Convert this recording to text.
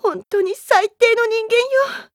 ほんとに最低の人間よ。